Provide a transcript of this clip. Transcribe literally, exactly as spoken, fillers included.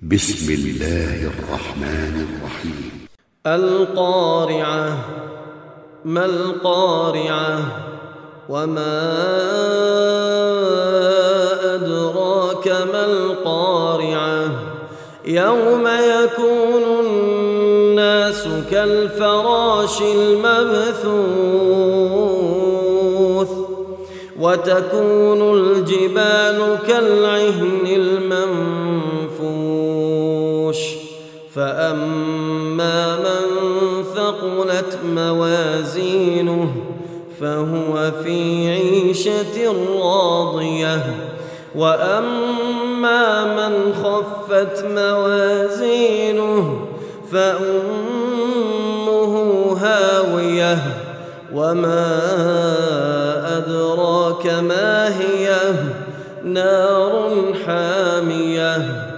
بسم الله الرحمن الرحيم. القارعة. ما القارعة؟ وما أدراك ما القارعة؟ يوم يكون الناس كالفراش المبثوث وتكون الجبال كالعهن المنفوش فأما من ثقلت موازينه فهو في عيشة راضية وأما من خفت موازينه فأمه هاوية وما أدراك ما هي نار حامية